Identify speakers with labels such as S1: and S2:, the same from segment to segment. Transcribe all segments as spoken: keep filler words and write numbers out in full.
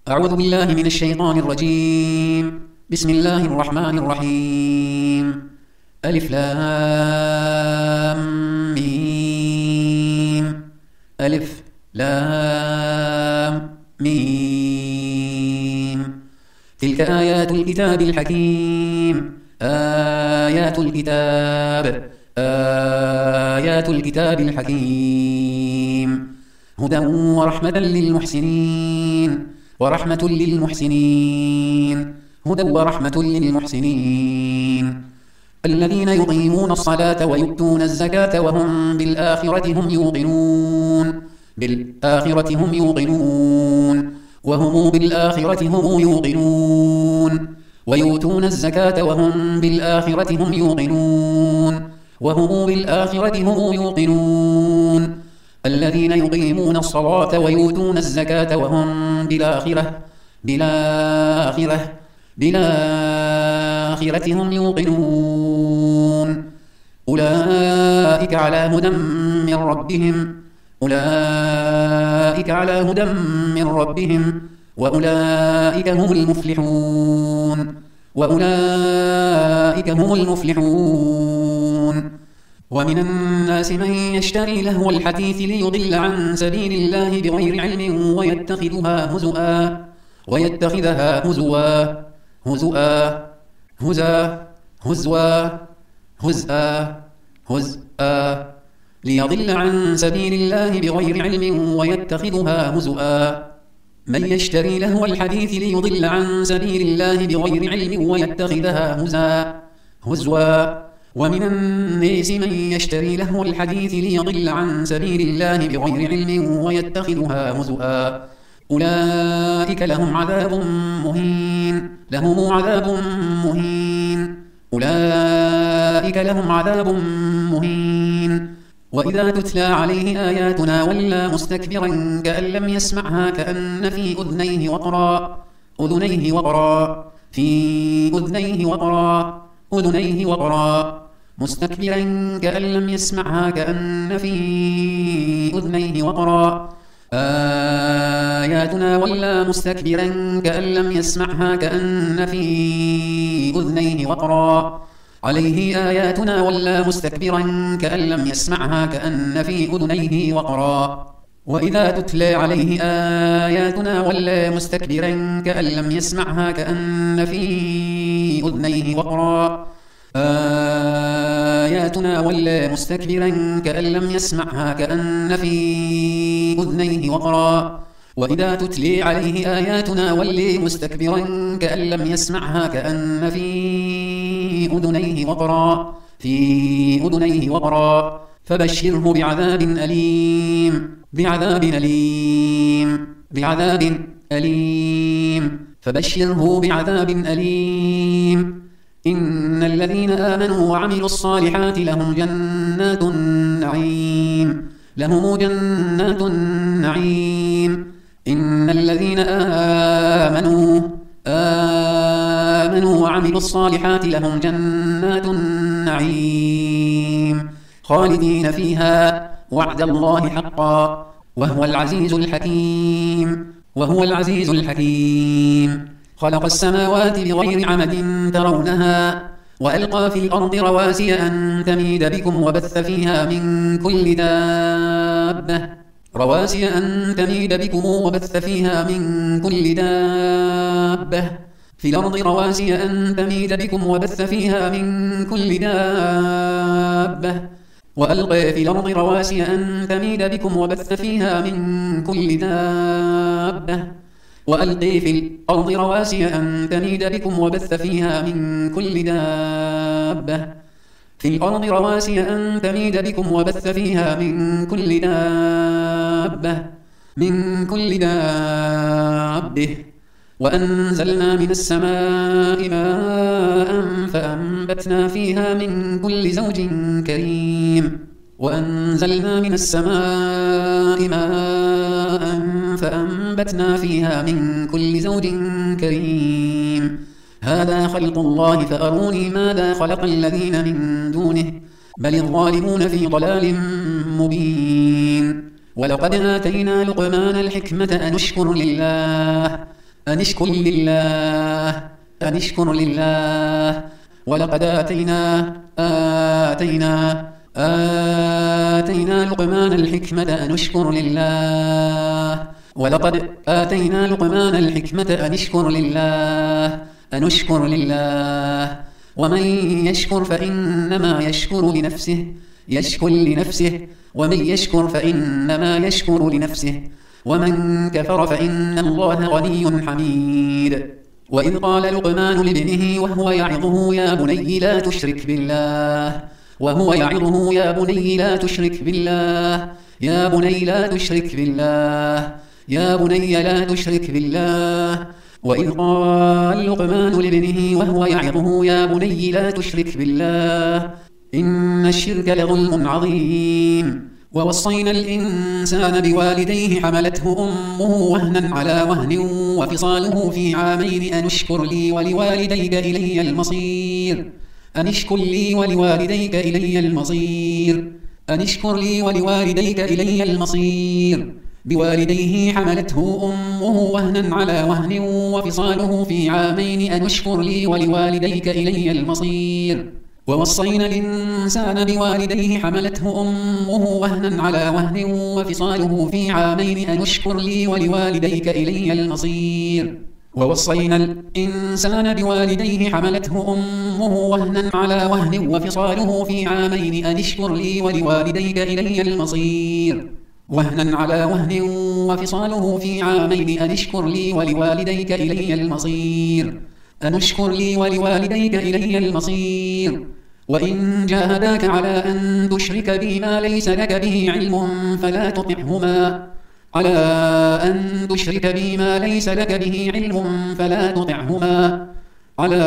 S1: أعوذ بالله من الشيطان الرجيم. بسم الله الرحمن الرحيم. ألف لام ميم. ألف لام ميم. تلك آيات الكتاب الحكيم. آيات الكتاب آيات الكتاب الحكيم هدى ورحمة للمحسنين ورحمة للمحسنين هدى ورحمة للمحسنين الذين يقيمون الصلاة ويؤتون الزكاة وهم بالآخرة هم يوقنون بالآخرة هم يوقنون وهم بالآخرة هم يوقنون ويؤتون الزكاة وهم بالآخرة هم يوقنون وهم بالآخرة هم يوقنون الذين يقيمون الصلاة ويؤتون الزكاة وهم بالآخرة بالآخرة بالآخرة هم يوقنون أولئك على هدى من ربهم أولئك على هدى من ربهم وأولئك هم المفلحون وأولئك هم المفلحون ومن الناس من يشتري لهو الحديث ليضل عن سبيل الله بغير علم ويتخذها هزؤا ويتخذها هزوا هزؤا هزا هزوا هزءا هزءا ليضل عن سبيل الله بغير علم ويتخذها هزؤا من يشتري لهو الحديث ليضل عن سبيل الله بغير علم ويتخذها هزا هزوا ومن الناس من يشتري لهو الحديث ليضل عن سبيل الله بغير علم ويتخذها هزؤا أولئك لهم عذاب مهين لهم عذاب مهين أولئك لهم عذاب مهين وإذا تتلى عليه آياتنا ولى مستكبرا كأن لم يسمعها كأن في أذنيه وقرا أذنيه وقرا في أذنيه وقرا أذنيه وقرا مستكبرا كأن لم يسمعها كأن في أذنيه وقرا آياتنا ولى مستكبرا كأن لم يسمعها كأن في أذنيه وقرا عليه آياتنا ولى مستكبرا كأن لم يسمعها كأن في أذنيه وقرا وإذا تتلى عليه آياتنا ولى مستكبرا كأن لم يسمعها كأن في أذنيه وقرا آياتنا ولى مستكبرا كأن لم يسمعها كأن في أذنيه وقرا وإذا تتلي عليه آياتنا ولي مستكبرا كأن لم يسمعها كأن في أذنيه وقرا في أذنيه وقرا فبشره بعذاب أليم بعذاب أليم بعذاب أليم فبشره بعذاب أليم إن الذين آمنوا وعملوا الصالحات لهم جنات النعيم لهم جنات النعيم إن الذين آمنوا آمنوا وعملوا الصالحات لهم جنات النعيم خالدين فيها وعد الله حقا وهو العزيز الحكيم وهو العزيز الحكيم خلق السماوات بغير عمد ترونها وألقى في الأرض رواسي أن تميد بكم وبث فيها من كل دابة رواسي أن تميد بكم وبث فيها من كل دابة في الأرض رواسي أن تميد بكم وبث فيها من كل دابة وألقى في الأرض رواسي أن تميد بكم وبث فيها من كل دابة وألقي في الأرض رواسي أن تميد بكم وبث فيها من كل دابة في الأرض رواسي أن تميد بكم وبث فيها من كل دابة من كل دابة وأنزلنا من السماء ماء فأنبتنا فيها من كل زوج كريم وأنزلنا من السماء ماء فأنبتنا فيها من كل زوج كريم هذا خلق الله فأروني ماذا خلق الذين من دونه بل الظالمون في ضلال مبين ولقد آتينا لقمان الحكمة أن اشكر لله أن اشكر لله أن اشكر لله ولقد آتينا آتينا آتينا لقمان الحكمة أن اشكر لله ولقد آتينا لقمان الحكمة أن اشكر لله أن اشكر لله ومن يشكر فإنما يشكر لنفسه يشكر لنفسه ومن يشكر فإنما يشكر لنفسه ومن كفر فإن الله غني حميد وإذ قال لقمان لابنه وهو يعظه يا بني لا تشرك بالله وهو يعظه يا بني لا تشرك بالله يا بني لا تشرك بالله يا بني لا تشرك بالله وإذ قال لقمان لابنه وهو يعظه يا بني لا تشرك بالله إن الشرك لظلم عظيم ووصينا الإنسان بوالديه حملته أمه وهنا على وهن وفصاله في عامين أن اشكر لي ولوالديك إلي المصير أن اشكر لي ولوالديك إلي المصير أن اشكر لي ولوالديك إلي المصير بوالديه حملته أمه وهنا على وهن وفصاله في عامين أن اشكر لي ولوالديك إلي المصير ووصينا الإنسان بوالديه حملته أمه وهنا على وهن وفصاله في عامين أن اشكر لي ولوالديك إلي المصير ووصينا الإنسان بوالديه حملته أمه وهنا على وهن وفصاله في عامين أن اشكر لي ولوالديك إلي المصير وهنا على وهن وفصاله في عامين أن اشكر لي ولوالديك إلي المصير أن اشكر لي ولوالديك إلي المصير وإن جاهداك على أن تشرك بي ما ليس لك به علم فلا تطعهما على أن تشرك بي ما ليس لك به علم فلا تطعهما على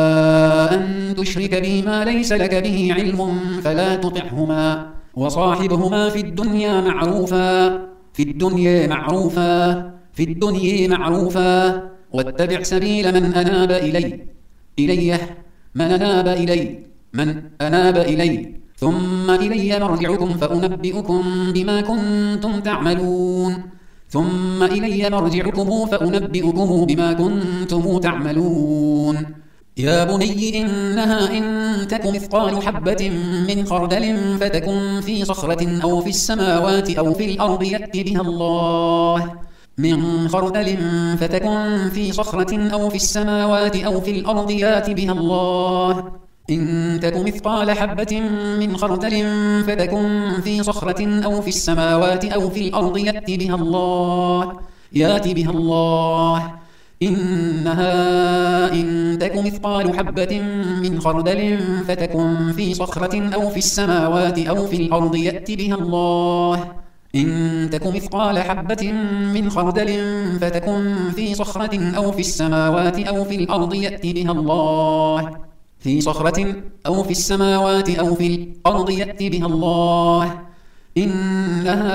S1: أن تشرك بي ما ليس لك به علم فلا تطعهما وصاحبهما في الدنيا معروفا في الدنيا معروفا في الدنيا معروفا واتبع سبيل من أناب إلي إلي من أناب إلي من أناب إلي ثم إلي مرجعكم فأنبئكم بما كنتم تعملون ثم إلي مرجعكم فأنبئكم بما كنتم تعملون يا بني إنها إن تك مثقال حبة من خردل فتكن في صخرة أو في السماوات أو في الأرض يأت بها الله من خردل فتكن في صخرة أو في السماوات أو في الأرض يأت بها الله إن تك مثقال حبة من خردل فتكن في صخرة أو في السماوات أو في الأرض يأت بها الله يأت بها الله إنها إن تك مثقال حبة من خردل فتكن في صخرة أو في السماوات أو في الأرض يأت بها الله إن تك مثقال حبة من خردل فتكن في صخرة أو في السماوات أو في الأرض يأت بها الله في صخرة أو في السماوات أو في الأرض يأت بها الله إنها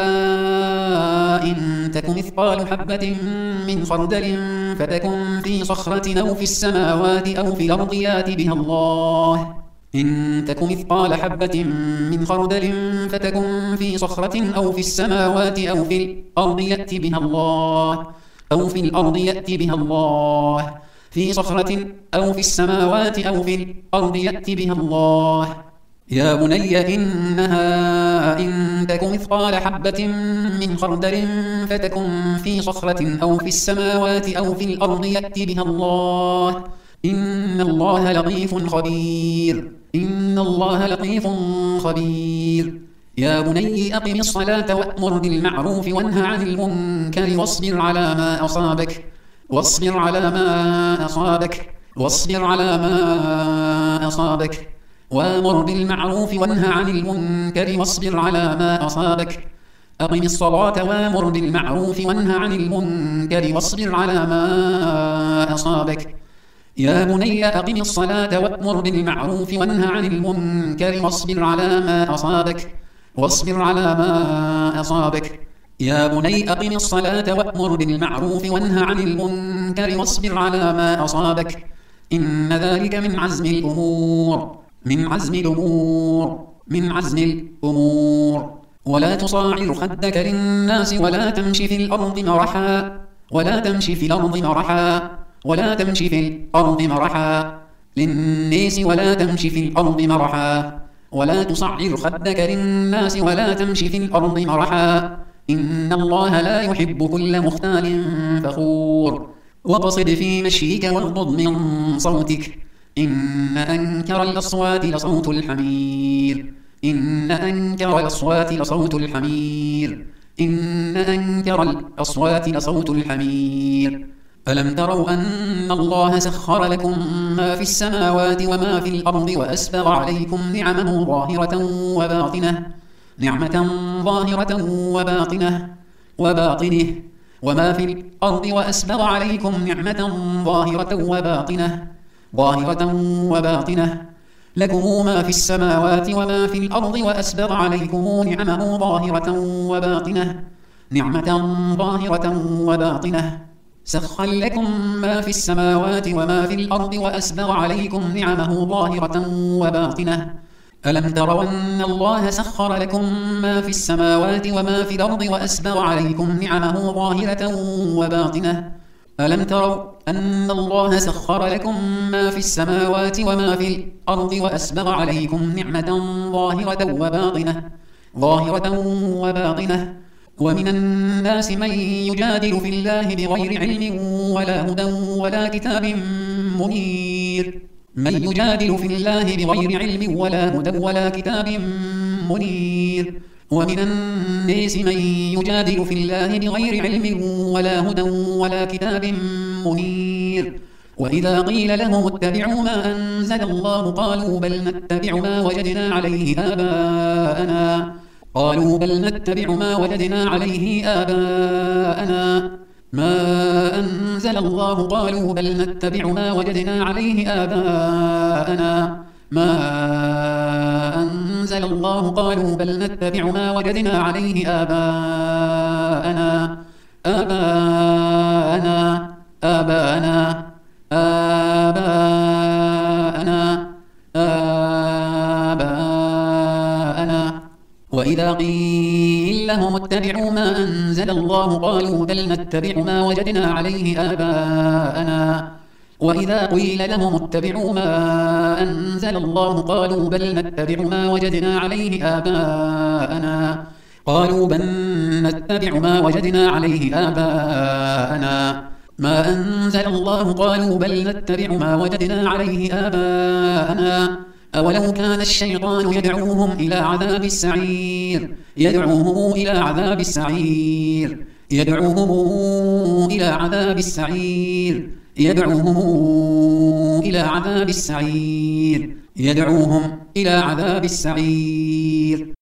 S1: إن تك مثقال حبة من خردل فتكن في صخرة أو في السماوات أو في الأرض يأت بها الله إن تك مثقال حبة من خردل فتكن في صخرة أو في السماوات أو في الأرض يأت بها الله أو في الأرض يأت بها الله في صخرة أو في السماوات أو في الأرض يأت بها الله يا بني إنها إن تك مثقال حبة من خردل فتكن في صخرة أو في السماوات أو في الأرض يأت بها الله إن الله لطيف خبير إن الله لطيف خبير يا بني أقم الصلاة وأمر بالمعروف وانهى عن المنكر واصبر على ما أصابك واصبر على ما أصابك واصبر على ما أصابك وأمر بالمعروف وانهى عن المنكر واصبر على ما أصابك أقم الصلاة وأمر بالمعروف وانهى عن المنكر واصبر على ما أصابك يا بني أقم الصلاة وأمر بالمعروف وانهى عن المنكر واصبر على ما أصابك واصبر على ما أصابك يا بني أقم الصلاة وأمر بالمعروف وانهى عن المنكر واصبر على ما أصابك إن ذلك من عزم الأمور من عزم الأمور من عزم الأمور ولا تصاعر خدك للناس ولا تمش في الأرض مرحا ولا تمش في الأرض مرحا ولا تمش في الأرض مرحا للناس ولا تمش في الأرض مرحا ولا تصعر خدك للناس ولا تمش في الأرض مرحا إن الله لا يحب كل مختال فخور واقصد في مشيك واغضض من صوتك إن أنكر الأصوات لصوت الحمير إن أنكر الأصوات لصوت الحمير إن أنكر الأصوات لصوت الحمير ألم تروا أن الله سخر لكم ما في السماوات وما في الأرض وأسبغ عليكم نعمه ظاهرة وباطنة نعمة ظاهرة وباطنة وباطنه وما في الأرض وأسبغ عليكم نعمة ظاهرة وباطنة ظاهرة وباطنة لكم ما في السماوات وما في الأرض وأسبغ عليكم نعمه ظاهرة وباطنة نعمة ظاهرة وباطنة سخر لكم ما في السماوات وما في الأرض وأسبغ عليكم نعمه ظاهرة وباطنة ألم تروا أن الله سخر لكم ما في السماوات وما في الأرض وأسبغ عليكم نعمه ظاهرة وباطنة ألم تروا أن الله سخر لكم ما في السماوات وما في الأرض وأسبغ عليكم نعمة ظاهرة وباطنة ظاهرة وباطنة ومن الناس من يجادل في الله بغير علم ولا هدى ولا كتاب منير من يجادل في الله بغير علم ولا هدى ولا كتاب منير ومن الناس من يجادل في الله بغير علم ولا هدى ولا كتاب منير وإذا قيل لهم اتبعوا ما أنزل الله قالوا بل نتبع ما وجدنا عليه آباءنا قالوا بل نتبع ما وجدنا عليه آباءنا ما أنزل الله قالوا بل نتبع ما وجدنا عليه آباءنا ما أنزل الله قالوا بل نتبع ما وجدنا عليه آباءنا آباءنا آباءنا آباءنا آباءنا وإذا قيل لهم اتبعوا ما أنزل الله قالوا بل نتبع ما وجدنا عليه آباءنا وإذا قيل لهم اتبعوا ما أنزل الله قالوا بل نتبع ما وجدنا عليه آباءنا قالوا بل نتبع ما وجدنا عليه آباءنا ما أنزل الله قالوا بل نتبع ما وجدنا عليه آباءنا أولو كان الشيطان يدعوهم إلى عذاب السعير يدعوهم إلى عذاب السعير يدعوهم إلى عذاب السعير يدعوهم إلى عذاب السعير يدعوهم إلى عذاب السعير